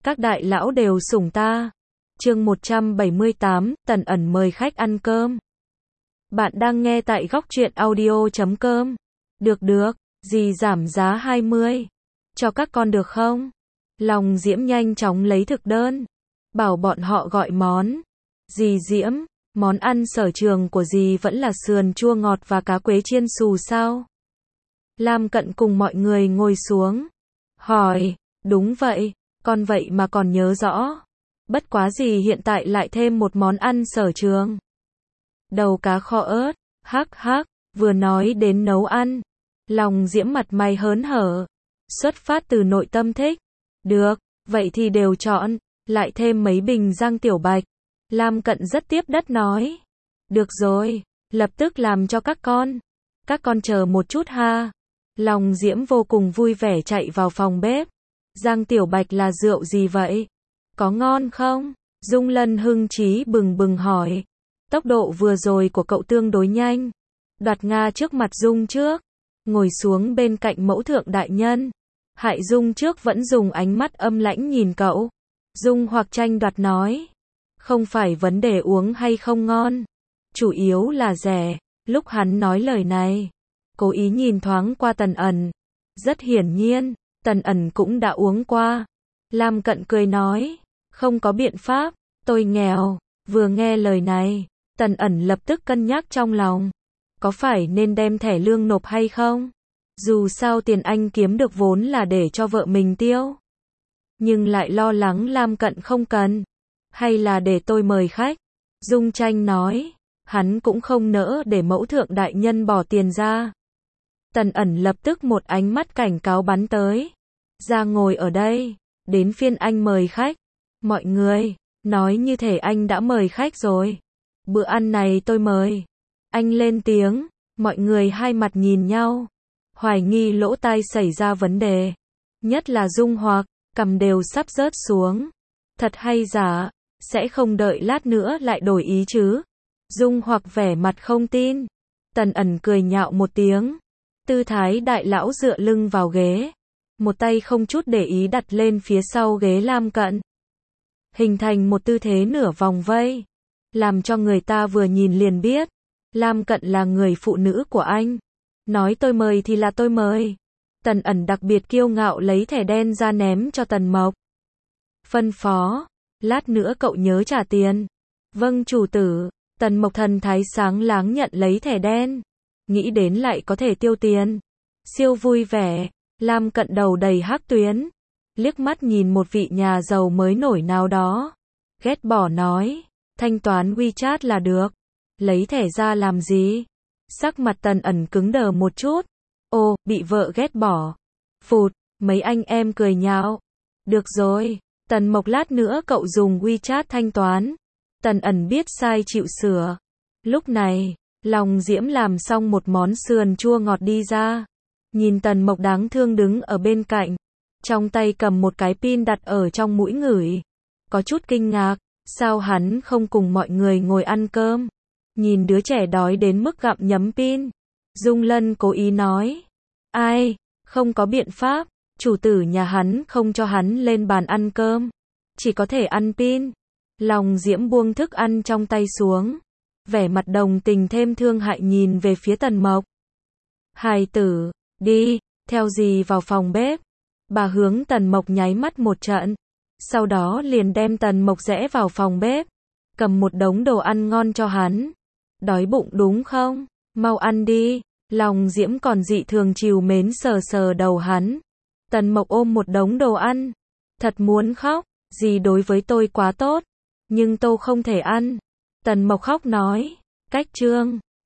các đại lão đều sủng ta. Chương 178, Tần Ẩn mời khách ăn cơm. Bạn đang nghe tại góc truyện audio.com. Được, dì giảm giá 20. Cho các con được không? Lòng Diễm nhanh chóng lấy thực đơn. Bảo bọn họ gọi món. Dì Diễm, món ăn sở trường của dì vẫn là sườn chua ngọt và cá quế chiên xù sao? Lam Cận cùng mọi người ngồi xuống. Hỏi, đúng vậy, con vậy mà còn nhớ rõ. Bất quá dì hiện tại lại thêm một món ăn sở trường. Đầu cá kho ớt, hắc, vừa nói đến nấu ăn. Lòng Diễm mặt mày hớn hở. Xuất phát từ nội tâm thích. Được, vậy thì đều chọn, lại thêm mấy bình Giang Tiểu Bạch. Lam Cận rất tiếp đất nói. Được rồi, lập tức làm cho các con. Các con chờ một chút ha. Lòng Diễm vô cùng vui vẻ chạy vào phòng bếp. Giang Tiểu Bạch là rượu gì vậy? Có ngon không? Dung Lân hưng trí bừng bừng hỏi. Tốc độ vừa rồi của cậu tương đối nhanh. Đoạt Nga trước mặt Dung trước. Ngồi xuống bên cạnh mẫu thượng đại nhân. Hại Dung trước vẫn dùng ánh mắt âm lãnh nhìn cậu. Dung hoặc tranh đoạt nói. Không phải vấn đề uống hay không ngon. Chủ yếu là rẻ. Lúc hắn nói lời này, cố ý nhìn thoáng qua Tần Ẩn. Rất hiển nhiên, Tần Ẩn cũng đã uống qua. Lam Cận cười nói. Không có biện pháp, tôi nghèo. Vừa nghe lời này, Tần Ẩn lập tức cân nhắc trong lòng. Có phải nên đem thẻ lương nộp hay không? Dù sao tiền anh kiếm được vốn là để cho vợ mình tiêu. Nhưng lại lo lắng Lam Cận không cần. Hay là để tôi mời khách? Dung Tranh nói. Hắn cũng không nỡ để mẫu thượng đại nhân bỏ tiền ra. Tần Ẩn lập tức một ánh mắt cảnh cáo bắn tới. Ra ngồi ở đây. Đến phiên anh mời khách. Mọi người, nói như thể anh đã mời khách rồi. Bữa ăn này tôi mời. Anh lên tiếng. Mọi người hai mặt nhìn nhau. Hoài nghi lỗ tai xảy ra vấn đề. Nhất là Dung Hoặc, cằm đều sắp rớt xuống. Thật hay giả, sẽ không đợi lát nữa lại đổi ý chứ? Dung Hoặc vẻ mặt không tin. Tần Ẩn cười nhạo một tiếng. Tư thái đại lão dựa lưng vào ghế. Một tay không chút để ý đặt lên phía sau ghế Lam Cận. Hình thành một tư thế nửa vòng vây. Làm cho người ta vừa nhìn liền biết. Lam Cận là người phụ nữ của anh. Nói tôi mời thì là tôi mời. Tần Ẩn đặc biệt kiêu ngạo lấy thẻ đen ra ném cho Tần Mộc. Phân phó. Lát nữa cậu nhớ trả tiền. Vâng chủ tử. Tần Mộc thần thái sáng láng nhận lấy thẻ đen. Nghĩ đến lại có thể tiêu tiền. Siêu vui vẻ. Lam Cận đầu đầy hắc tuyến. Liếc mắt nhìn một vị nhà giàu mới nổi nào đó. Ghét bỏ nói. Thanh toán WeChat là được. Lấy thẻ ra làm gì? Sắc mặt Tần Ẩn cứng đờ một chút. Ô, bị vợ ghét bỏ. Phụt, mấy anh em cười nhạo. Được rồi, Tần Mộc lát nữa cậu dùng WeChat thanh toán. Tần Ẩn biết sai chịu sửa. Lúc này, Lòng Diễm làm xong một món sườn chua ngọt đi ra. Nhìn Tần Mộc đáng thương đứng ở bên cạnh. Trong tay cầm một cái pin đặt ở trong mũi ngửi. Có chút kinh ngạc, sao hắn không cùng mọi người ngồi ăn cơm? Nhìn đứa trẻ đói đến mức gặm nhấm pin. Dung Lân cố ý nói. Ai, không có biện pháp, chủ tử nhà hắn không cho hắn lên bàn ăn cơm. Chỉ có thể ăn pin. Lòng Diễm buông thức ăn trong tay xuống. Vẻ mặt đồng tình thêm thương hại nhìn về phía Tần Mộc. Hài tử, đi, theo dì vào phòng bếp. Bà hướng Tần Mộc nháy mắt một trận. Sau đó liền đem Tần Mộc rẽ vào phòng bếp. Cầm một đống đồ ăn ngon cho hắn. Đói bụng đúng không? Mau ăn đi. Lòng Diễm còn dị thường trìu mến sờ sờ đầu hắn. Tần Mộc ôm một đống đồ ăn. Thật muốn khóc. Dì đối với tôi quá tốt. Nhưng tôi không thể ăn. Tần Mộc khóc nói. Cách chương